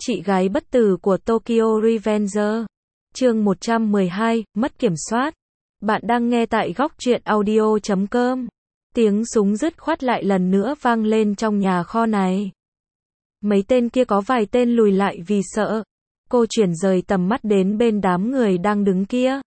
Chị gái bất tử của Tokyo Revenger. Chương 112, mất kiểm soát. Bạn đang nghe tại góc truyện audio.com. Tiếng súng dứt khoát lại lần nữa vang lên trong nhà kho này. Mấy tên kia có vài tên lùi lại vì sợ. Cô chuyển rời tầm mắt đến bên đám người đang đứng kia.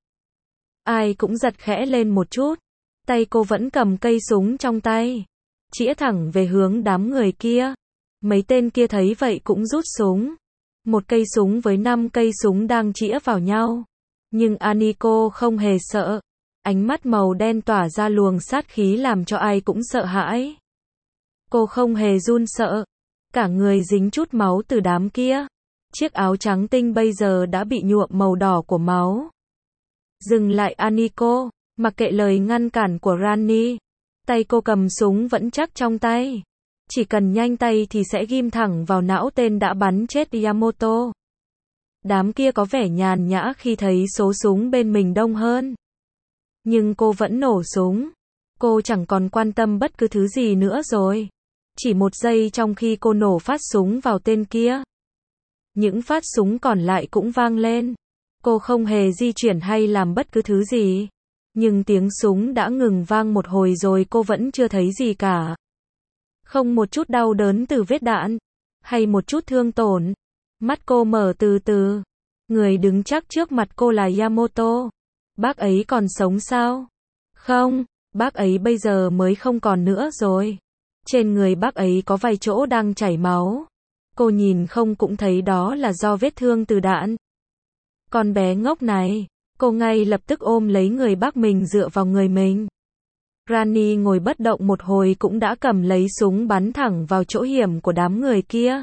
Ai cũng giật khẽ lên một chút. Tay cô vẫn cầm cây súng trong tay, chĩa thẳng về hướng đám người kia. Mấy tên kia thấy vậy cũng rút súng. Một cây súng với 5 cây súng đang chĩa vào nhau. Nhưng Aniko không hề sợ. Ánh mắt màu đen tỏa ra luồng sát khí làm cho ai cũng sợ hãi. Cô không hề run sợ. Cả người dính chút máu từ đám kia. Chiếc áo trắng tinh bây giờ đã bị nhuộm màu đỏ của máu. Dừng lại Aniko, mặc kệ lời ngăn cản của Rani. Tay cô cầm súng vẫn chắc trong tay. Chỉ cần nhanh tay thì sẽ ghim thẳng vào não tên đã bắn chết Yamamoto. Đám kia có vẻ nhàn nhã khi thấy số súng bên mình đông hơn. Nhưng cô vẫn nổ súng. Cô chẳng còn quan tâm bất cứ thứ gì nữa rồi. Chỉ một giây trong khi cô nổ phát súng vào tên kia. Những phát súng còn lại cũng vang lên. Cô không hề di chuyển hay làm bất cứ thứ gì. Nhưng tiếng súng đã ngừng vang một hồi rồi cô vẫn chưa thấy gì cả. Không một chút đau đớn từ vết đạn, hay một chút thương tổn. Mắt cô mở từ từ. Người đứng chắc trước mặt cô là Yamamoto. Bác ấy còn sống sao? Không, bác ấy bây giờ mới không còn nữa rồi. Trên người bác ấy có vài chỗ đang chảy máu. Cô nhìn không cũng thấy đó là do vết thương từ đạn. Con bé ngốc này, cô ngay lập tức ôm lấy người bác mình dựa vào người mình. Rani ngồi bất động một hồi cũng đã cầm lấy súng bắn thẳng vào chỗ hiểm của đám người kia.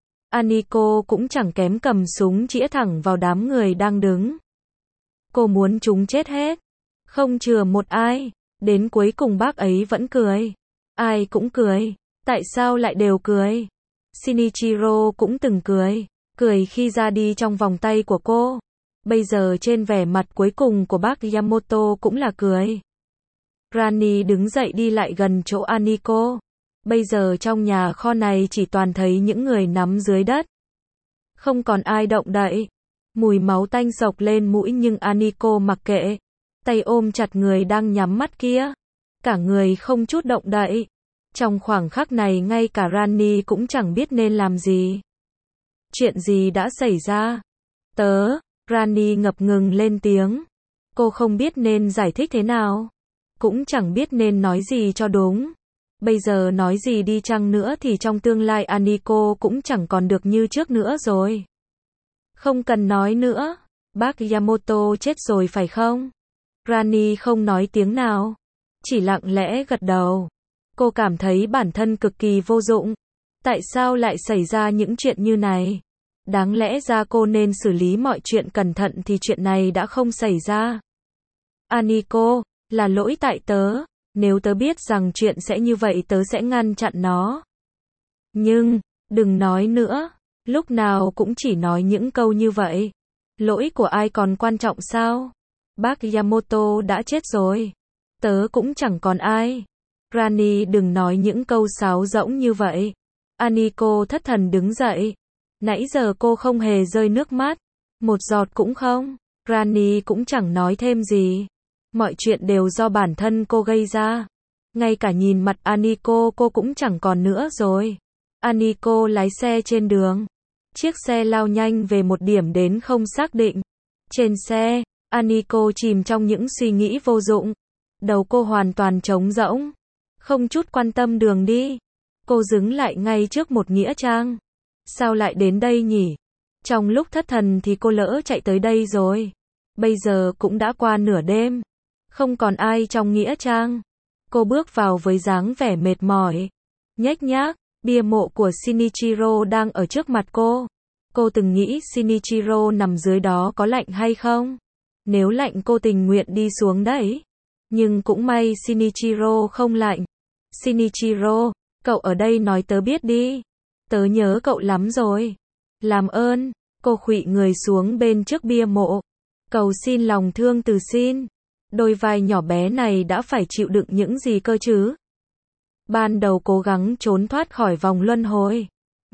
Aniko cũng chẳng kém cầm súng chĩa thẳng vào đám người đang đứng. Cô muốn chúng chết hết. Không chừa một ai. Đến cuối cùng bác ấy vẫn cười. Ai cũng cười. Tại sao lại đều cười? Shinichiro cũng từng cười. Cười khi ra đi trong vòng tay của cô. Bây giờ trên vẻ mặt cuối cùng của bác Yamamoto cũng là cười. Rani đứng dậy đi lại gần chỗ Aniko. Bây giờ trong nhà kho này chỉ toàn thấy những người nằm dưới đất. Không còn ai động đậy. Mùi máu tanh sộc lên mũi nhưng Aniko mặc kệ. Tay ôm chặt người đang nhắm mắt kia. Cả người không chút động đậy. Trong khoảng khắc này ngay cả Rani cũng chẳng biết nên làm gì. Chuyện gì đã xảy ra? Rani ngập ngừng lên tiếng. Cô không biết nên giải thích thế nào. Cũng chẳng biết nên nói gì cho đúng. Bây giờ nói gì đi chăng nữa thì trong tương lai Aniko cũng chẳng còn được như trước nữa rồi. Không cần nói nữa. Bác Yamamoto chết rồi phải không? Rani không nói tiếng nào. Chỉ lặng lẽ gật đầu. Cô cảm thấy bản thân cực kỳ vô dụng. Tại sao lại xảy ra những chuyện như này? Đáng lẽ ra cô nên xử lý mọi chuyện cẩn thận thì chuyện này đã không xảy ra. Aniko, là lỗi tại tớ. Nếu tớ biết rằng chuyện sẽ như vậy tớ sẽ ngăn chặn nó. Nhưng, đừng nói nữa. Lúc nào cũng chỉ nói những câu như vậy. Lỗi của ai còn quan trọng sao? Bác Yamamoto đã chết rồi. Tớ cũng chẳng còn ai. Rani đừng nói những câu sáo rỗng như vậy. Aniko thất thần đứng dậy. Nãy giờ cô không hề rơi nước mắt. Một giọt cũng không. Rani cũng chẳng nói thêm gì. Mọi chuyện đều do bản thân cô gây ra. Ngay cả nhìn mặt Aniko cô cũng chẳng còn nữa rồi. Aniko lái xe trên đường. Chiếc xe lao nhanh về một điểm đến không xác định. Trên xe, Aniko chìm trong những suy nghĩ vô dụng. Đầu cô hoàn toàn trống rỗng. Không chút quan tâm đường đi. Cô dừng lại ngay trước một nghĩa trang. Sao lại đến đây nhỉ? Trong lúc thất thần thì cô lỡ chạy tới đây rồi. Bây giờ cũng đã qua nửa đêm. Không còn ai trong nghĩa trang. Cô bước vào với dáng vẻ mệt mỏi. Nhếch nhác, bia mộ của Shinichiro đang ở trước mặt cô. Cô từng nghĩ Shinichiro nằm dưới đó có lạnh hay không? Nếu lạnh cô tình nguyện đi xuống đấy. Nhưng cũng may Shinichiro không lạnh. Shinichiro, cậu ở đây nói tớ biết đi. Tớ nhớ cậu lắm rồi. Làm ơn, cô khuỵu người xuống bên trước bia mộ. Cầu xin lòng thương từ Shin. Đôi vai nhỏ bé này đã phải chịu đựng những gì cơ chứ? Ban đầu cố gắng trốn thoát khỏi vòng luân hồi.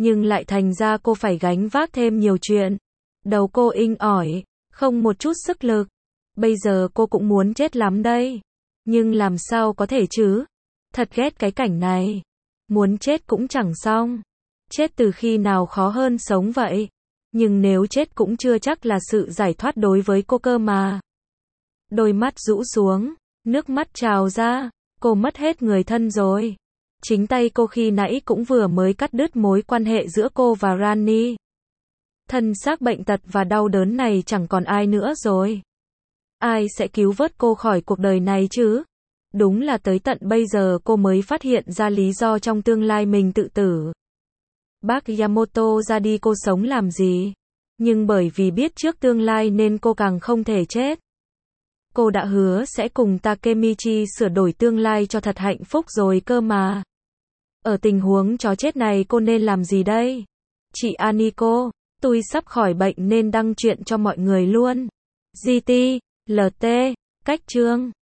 Nhưng lại thành ra cô phải gánh vác thêm nhiều chuyện. Đầu cô inh ỏi, không một chút sức lực. Bây giờ cô cũng muốn chết lắm đây. Nhưng làm sao có thể chứ? Thật ghét cái cảnh này. Muốn chết cũng chẳng xong. Chết từ khi nào khó hơn sống vậy? Nhưng nếu chết cũng chưa chắc là sự giải thoát đối với cô cơ mà. Đôi mắt rũ xuống, nước mắt trào ra, cô mất hết người thân rồi. Chính tay cô khi nãy cũng vừa mới cắt đứt mối quan hệ giữa cô và Rani. Thân xác bệnh tật và đau đớn này chẳng còn ai nữa rồi. Ai sẽ cứu vớt cô khỏi cuộc đời này chứ? Đúng là tới tận bây giờ cô mới phát hiện ra lý do trong tương lai mình tự tử. Bác Yamamoto ra đi cô sống làm gì? Nhưng bởi vì biết trước tương lai nên cô càng không thể chết. Cô đã hứa sẽ cùng Takemichi sửa đổi tương lai cho thật hạnh phúc rồi cơ mà. Ở tình huống chó chết này cô nên làm gì đây? Chị Aniko, tôi sắp khỏi bệnh nên đăng chuyện cho mọi người luôn. GT, LT, cách chương.